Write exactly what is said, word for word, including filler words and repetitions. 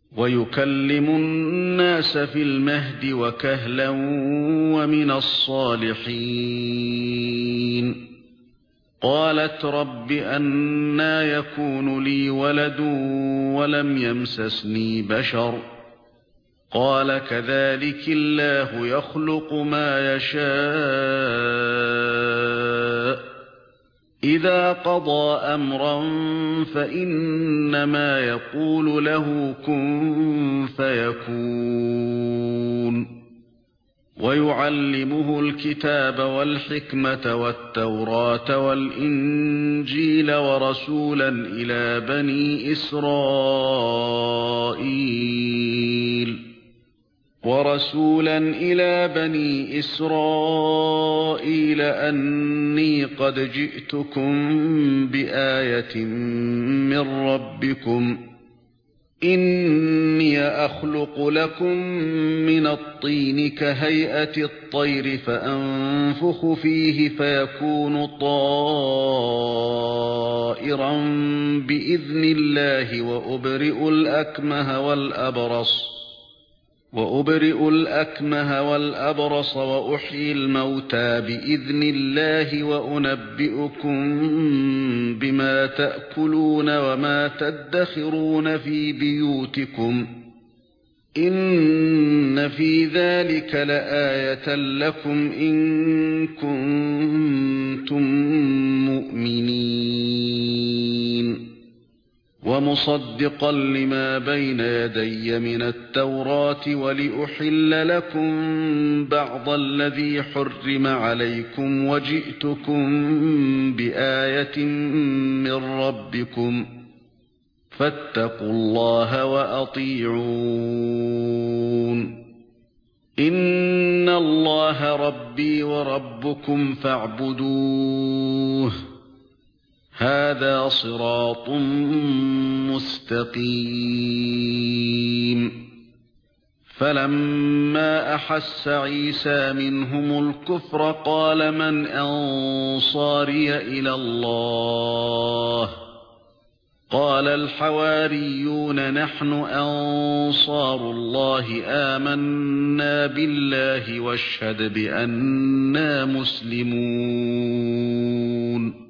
ويكلم الناس في المهد وكهلا ومن الصالحين. قالت رب أنى يكون لي ولد ولم يمسسني بشر قال كذلك الله يخلق ما يشاء إذا قضى أمرا فإنما يقول له كن فيكون. ويعلمه الكتاب والحكمة والتوراة والإنجيل ورسولا إلى بني إسرائيل ورسولا إلى بني إسرائيل أني قد جئتكم بآية من ربكم إني أخلق لكم من الطين كهيئة الطير فأنفخ فيه فيكون طائرا بإذن الله وأبرئ الأكمه والأبرص وأبرئ الأكمه والأبرص وأحيي الموتى بإذن الله وأنبئكم بما تأكلون وما تدخرون في بيوتكم إن في ذلك لآية لكم إن كنتم مؤمنين. ومصدقا لما بين يدي من التوراة ولأحل لكم بعض الذي حرم عليكم وجئتكم بآية من ربكم فاتقوا الله وأطيعون. إن الله ربي وربكم فاعبدوه هذا صراط مستقيم. فلما أحس عيسى منهم الكفر قال من أنصاري إلى الله قال الحواريون نحن أنصار الله آمنا بالله واشهد بأننا مسلمون.